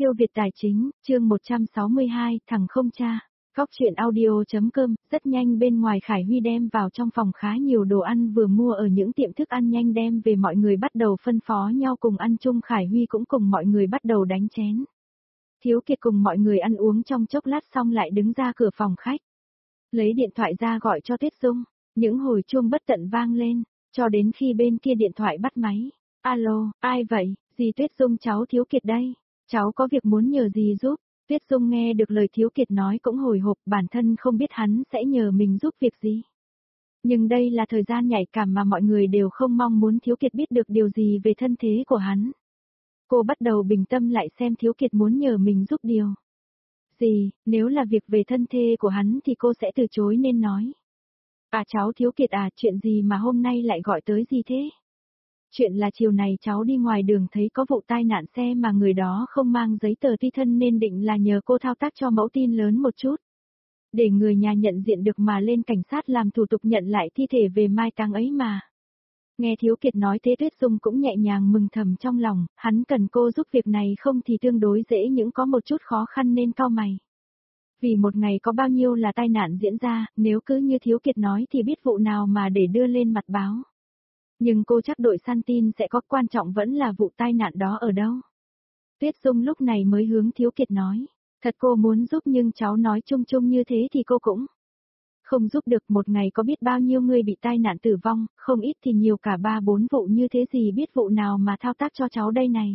Siêu Việt Tài Chính, chương 162, thằng không cha. Góc chuyện audio.com, rất nhanh bên ngoài Khải Huy đem vào trong phòng khá nhiều đồ ăn vừa mua ở những tiệm thức ăn nhanh đem về mọi người bắt đầu phân phó nhau cùng ăn chung. Khải Huy cũng cùng mọi người bắt đầu đánh chén. Thiếu Kiệt cùng mọi người ăn uống trong chốc lát xong lại đứng ra cửa phòng khách. Lấy điện thoại ra gọi cho Tuyết Dung, những hồi chuông bất tận vang lên, cho đến khi bên kia điện thoại bắt máy. Alo, ai vậy? Dì Tuyết Dung, cháu Thiếu Kiệt đây. Cháu có việc muốn nhờ gì giúp? Tuyết Dung nghe được lời Thiếu Kiệt nói cũng hồi hộp, bản thân không biết hắn sẽ nhờ mình giúp việc gì. Nhưng đây là thời gian nhạy cảm mà mọi người đều không mong muốn Thiếu Kiệt biết được điều gì về thân thế của hắn. Cô bắt đầu bình tâm lại xem Thiếu Kiệt muốn nhờ mình giúp điều gì, nếu là việc về thân thế của hắn thì cô sẽ từ chối nên nói. À cháu Thiếu Kiệt à, chuyện gì mà hôm nay lại gọi tới gì thế? Chuyện là chiều này cháu đi ngoài đường thấy có vụ tai nạn xe mà người đó không mang giấy tờ tùy thân nên định là nhờ cô thao tác cho mẫu tin lớn một chút. Để người nhà nhận diện được mà lên cảnh sát làm thủ tục nhận lại thi thể về mai táng ấy mà. Nghe Thiếu Kiệt nói thế Tuyết Dung cũng nhẹ nhàng mừng thầm trong lòng, hắn cần cô giúp việc này không thì tương đối dễ những có một chút khó khăn nên cau mày. Vì một ngày có bao nhiêu là tai nạn diễn ra, nếu cứ như Thiếu Kiệt nói thì biết vụ nào mà để đưa lên mặt báo. Nhưng cô chắc đội săn tin sẽ có, quan trọng vẫn là vụ tai nạn đó ở đâu. Tuyết Dung lúc này mới hướng Thiếu Kiệt nói, thật cô muốn giúp nhưng cháu nói chung chung như thế thì cô cũng không giúp được. Một ngày có biết bao nhiêu người bị tai nạn tử vong, không ít thì nhiều cả 3-4 vụ như thế, gì biết vụ nào mà thao tác cho cháu đây này.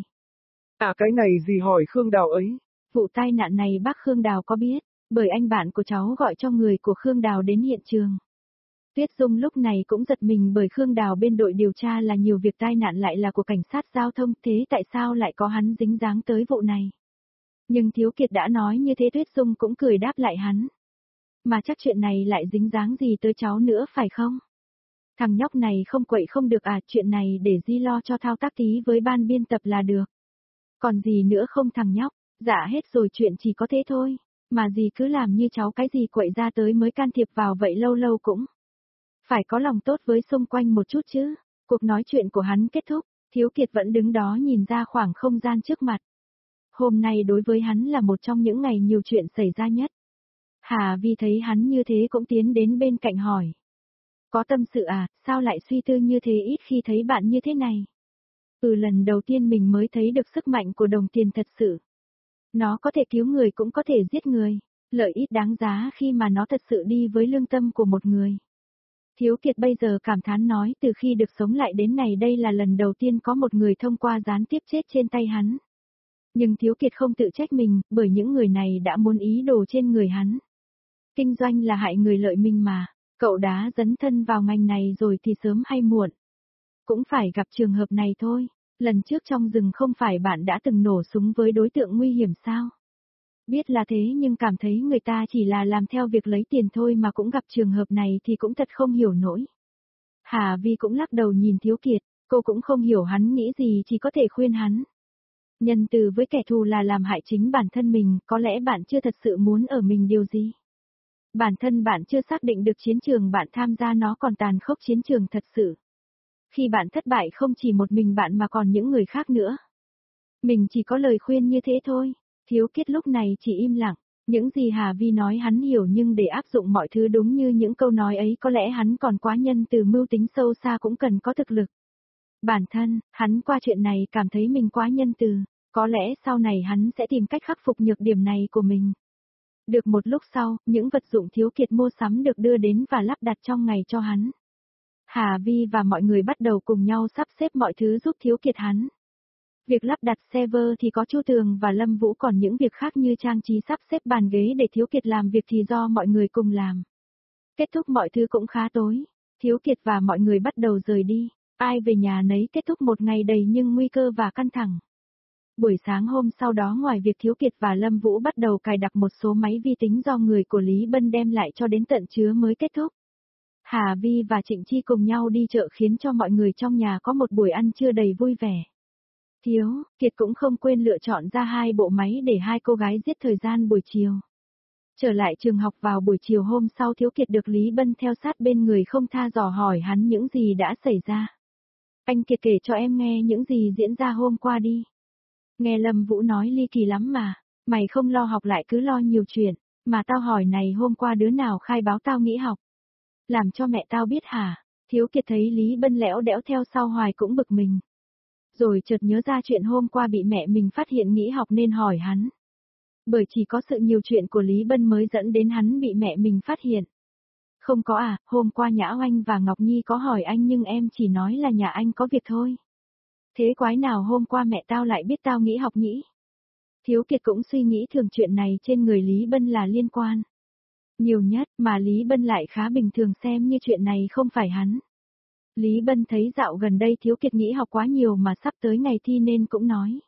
À cái này gì hỏi Khương Đào ấy. Vụ tai nạn này bác Khương Đào có biết, bởi anh bạn của cháu gọi cho người của Khương Đào đến hiện trường. Tuyết Dung lúc này cũng giật mình bởi Khương Đào bên đội điều tra là nhiều việc tai nạn lại là của cảnh sát giao thông, thế tại sao lại có hắn dính dáng tới vụ này? Nhưng Thiếu Kiệt đã nói như thế Tuyết Dung cũng cười đáp lại hắn. Mà chắc chuyện này lại dính dáng gì tới cháu nữa phải không? Thằng nhóc này không quậy không được à, chuyện này để Di lo cho thao tác tí với ban biên tập là được. Còn gì nữa không thằng nhóc, dạ hết rồi, chuyện chỉ có thế thôi, mà dì cứ làm như cháu cái gì quậy ra tới mới can thiệp vào vậy, lâu lâu cũng phải có lòng tốt với xung quanh một chút chứ. Cuộc nói chuyện của hắn kết thúc, Thiếu Kiệt vẫn đứng đó nhìn ra khoảng không gian trước mặt. Hôm nay đối với hắn là một trong những ngày nhiều chuyện xảy ra nhất. Hà Vi thấy hắn như thế cũng tiến đến bên cạnh hỏi. Có tâm sự à, sao lại suy tư như thế, ít khi thấy bạn như thế này. Lần đầu tiên mình mới thấy được sức mạnh của đồng tiền thật sự. Nó có thể cứu người cũng có thể giết người, lợi ích đáng giá khi mà nó thật sự đi với lương tâm của một người. Thiếu Kiệt bây giờ cảm thán nói, từ khi được sống lại đến này đây là lần đầu tiên có một người thông qua gián tiếp chết trên tay hắn. Nhưng Thiếu Kiệt không tự trách mình, bởi những người này đã muốn ý đồ trên người hắn. Kinh doanh là hại người lợi mình mà, cậu đã dấn thân vào ngành này rồi thì sớm hay muộn. Cũng phải gặp trường hợp này thôi, lần trước trong rừng không phải bạn đã từng nổ súng với đối tượng nguy hiểm sao? Biết là thế nhưng cảm thấy người ta chỉ là làm theo việc lấy tiền thôi mà cũng gặp trường hợp này thì cũng thật không hiểu nổi. Hà Vi cũng lắc đầu nhìn Thiếu Kiệt, cô cũng không hiểu hắn nghĩ gì, chỉ có thể khuyên hắn. Nhân từ với kẻ thù là làm hại chính bản thân mình, có lẽ bạn chưa thật sự muốn ở mình điều gì. Bản thân bạn chưa xác định được chiến trường bạn tham gia nó còn tàn khốc chiến trường thật sự. Khi bạn thất bại không chỉ một mình bạn mà còn những người khác nữa. Mình chỉ có lời khuyên như thế thôi. Thiếu Kiệt lúc này chỉ im lặng, những gì Hà Vi nói hắn hiểu nhưng để áp dụng mọi thứ đúng như những câu nói ấy có lẽ hắn còn quá nhân từ, mưu tính sâu xa cũng cần có thực lực. Bản thân, hắn qua chuyện này cảm thấy mình quá nhân từ, có lẽ sau này hắn sẽ tìm cách khắc phục nhược điểm này của mình. Được một lúc sau, những vật dụng Thiếu Kiệt mua sắm được đưa đến và lắp đặt trong ngày cho hắn. Hà Vi và mọi người bắt đầu cùng nhau sắp xếp mọi thứ giúp Thiếu Kiệt hắn. Việc lắp đặt server thì có Chu Tường và Lâm Vũ, còn những việc khác như trang trí sắp xếp bàn ghế để Thiếu Kiệt làm việc thì do mọi người cùng làm. Kết thúc mọi thứ cũng khá tối, Thiếu Kiệt và mọi người bắt đầu rời đi, ai về nhà nấy, kết thúc một ngày đầy nhưng nguy cơ và căng thẳng. Buổi sáng hôm sau đó, ngoài việc Thiếu Kiệt và Lâm Vũ bắt đầu cài đặt một số máy vi tính do người của Lý Bân đem lại cho đến tận trưa mới kết thúc. Hà Vi và Trịnh Chi cùng nhau đi chợ khiến cho mọi người trong nhà có một buổi ăn trưa đầy vui vẻ. Thiếu Kiệt cũng không quên lựa chọn ra 2 bộ máy để hai cô gái giết thời gian buổi chiều. Trở lại trường học vào buổi chiều hôm sau, Thiếu Kiệt được Lý Bân theo sát bên người không tha dò hỏi hắn những gì đã xảy ra. Anh Kiệt kể cho em nghe những gì diễn ra hôm qua đi. Nghe Lâm Vũ nói ly kỳ lắm mà, mày không lo học lại cứ lo nhiều chuyện, mà tao hỏi này hôm qua đứa nào khai báo tao nghỉ học. Làm cho mẹ tao biết hả? Thiếu Kiệt thấy Lý Bân lẽo đẽo theo sau hoài cũng bực mình. Rồi chợt nhớ ra chuyện hôm qua bị mẹ mình phát hiện nghỉ học nên hỏi hắn. Bởi chỉ có sự nhiều chuyện của Lý Bân mới dẫn đến hắn bị mẹ mình phát hiện. Không có à, hôm qua Nhã Oanh và Ngọc Nhi có hỏi anh nhưng em chỉ nói là nhà anh có việc thôi. Thế quái nào hôm qua mẹ tao lại biết tao nghỉ học nhỉ? Thiếu Kiệt cũng suy nghĩ thường chuyện này trên người Lý Bân là liên quan. Nhiều nhất mà Lý Bân lại khá bình thường xem như chuyện này không phải hắn. Lý Bân thấy dạo gần đây Thiếu Kiệt nghỉ học quá nhiều mà sắp tới ngày thi nên cũng nói.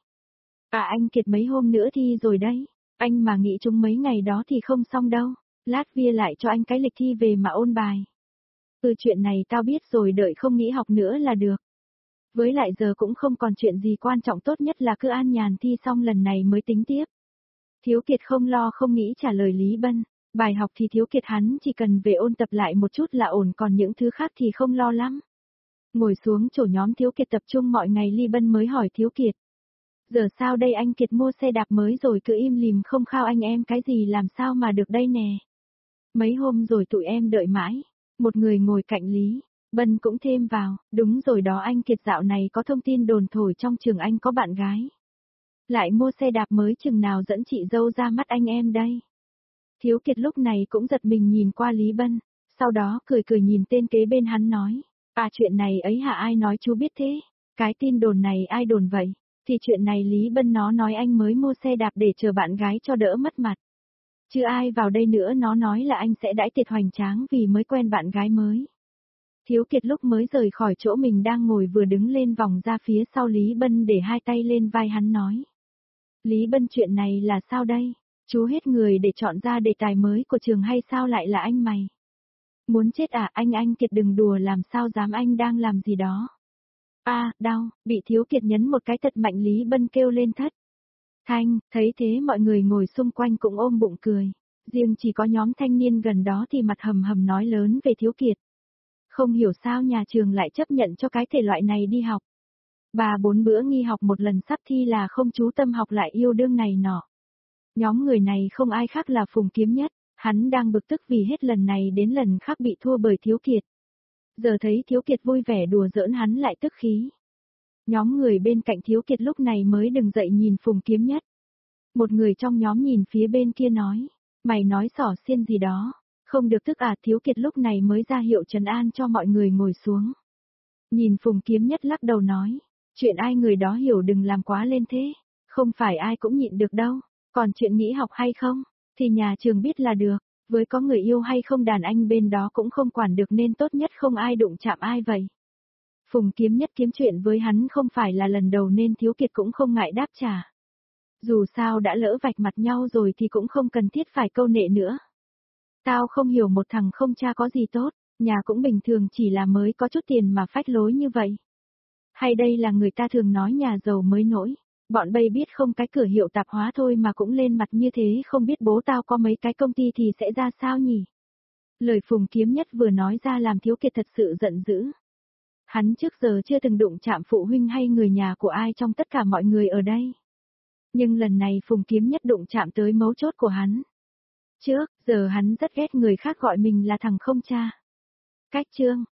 À anh Kiệt mấy hôm nữa thi rồi đấy, anh mà nghỉ chúng mấy ngày đó thì không xong đâu, lát via lại cho anh cái lịch thi về mà ôn bài. Chuyện này tao biết rồi đợi không nghỉ học nữa là được. Với lại giờ cũng không còn chuyện gì quan trọng tốt nhất là cứ an nhàn thi xong lần này mới tính tiếp. Thiếu Kiệt không lo không nghĩ trả lời Lý Bân, bài học thì Thiếu Kiệt hắn chỉ cần về ôn tập lại một chút là ổn còn những thứ khác thì không lo lắm. Ngồi xuống chỗ nhóm Thiếu Kiệt tập trung mọi ngày Lý Bân mới hỏi Thiếu Kiệt. Giờ sao đây anh Kiệt mua xe đạp mới rồi cứ im lìm không khao anh em cái gì làm sao mà được đây nè. Mấy hôm rồi tụi em đợi mãi, một người ngồi cạnh Lý Bân cũng thêm vào, đúng rồi đó anh Kiệt dạo này có thông tin đồn thổi trong trường anh có bạn gái. Lại mua xe đạp mới chừng nào dẫn chị dâu ra mắt anh em đây. Thiếu Kiệt lúc này cũng giật mình nhìn qua Lý Bân, sau đó cười cười nhìn tên kế bên hắn nói. À chuyện này ấy hả ai nói chú biết thế? Cái tin đồn này ai đồn vậy? Thì chuyện này Lý Bân nó nói anh mới mua xe đạp để chờ bạn gái cho đỡ mất mặt. Chứ ai vào đây nữa nó nói là anh sẽ đãi tiệc hoành tráng vì mới quen bạn gái mới. Thiếu Kiệt lúc mới rời khỏi chỗ mình đang ngồi vừa đứng lên vòng ra phía sau Lý Bân để hai tay lên vai hắn nói. Lý Bân chuyện này là sao đây? Chú hết người để chọn ra đề tài mới của trường hay sao lại là anh mày? Muốn chết à anh Kiệt đừng đùa làm sao dám anh đang làm gì đó. À, đau, bị Thiếu Kiệt nhấn một cái thật mạnh Lý Bân kêu lên thất. Thanh, thấy thế mọi người ngồi xung quanh cũng ôm bụng cười. Riêng chỉ có nhóm thanh niên gần đó thì mặt hầm hầm nói lớn về Thiếu Kiệt. Không hiểu sao nhà trường lại chấp nhận cho cái thể loại này đi học. 3-4 bữa nghi học một lần sắp thi là không chú tâm học lại yêu đương này nọ. Nhóm người này không ai khác là Phùng Kiếm Nhất, hắn đang bực tức vì hết lần này đến lần khác bị thua bởi Thiếu Kiệt. Giờ thấy Thiếu Kiệt vui vẻ đùa giỡn hắn lại tức khí. Nhóm người bên cạnh Thiếu Kiệt lúc này mới đứng dậy nhìn Phùng Kiếm Nhất. Một người trong nhóm nhìn phía bên kia nói, mày nói xỏ xiên gì đó, không được tức à Thiếu Kiệt lúc này mới ra hiệu trấn an cho mọi người ngồi xuống. Nhìn Phùng Kiếm Nhất lắc đầu nói, chuyện ai người đó hiểu đừng làm quá lên thế, không phải ai cũng nhịn được đâu, còn chuyện nghỉ học hay không, thì nhà trường biết là được, với có người yêu hay không đàn anh bên đó cũng không quản được nên tốt nhất không ai đụng chạm ai vậy. Phùng Kiếm Nhất kiếm chuyện với hắn không phải là lần đầu nên Thiếu Kiệt cũng không ngại đáp trả. Dù sao đã lỡ vạch mặt nhau rồi thì cũng không cần thiết phải câu nệ nữa. Tao không hiểu một thằng không cha có gì tốt, nhà cũng bình thường chỉ là mới có chút tiền mà phách lối như vậy. Hay đây là người ta thường nói nhà giàu mới nổi, bọn bây biết không cái cửa hiệu tạp hóa thôi mà cũng lên mặt như thế không biết bố tao có mấy cái công ty thì sẽ ra sao nhỉ? Lời Phùng Kiếm Nhất vừa nói ra làm Thiếu Kiệt thật sự giận dữ. Hắn trước giờ chưa từng đụng chạm phụ huynh hay người nhà của ai trong tất cả mọi người ở đây. Nhưng lần này Phùng Kiếm Nhất đụng chạm tới mấu chốt của hắn. Trước giờ hắn rất ghét người khác gọi mình là thằng không cha. Cách chương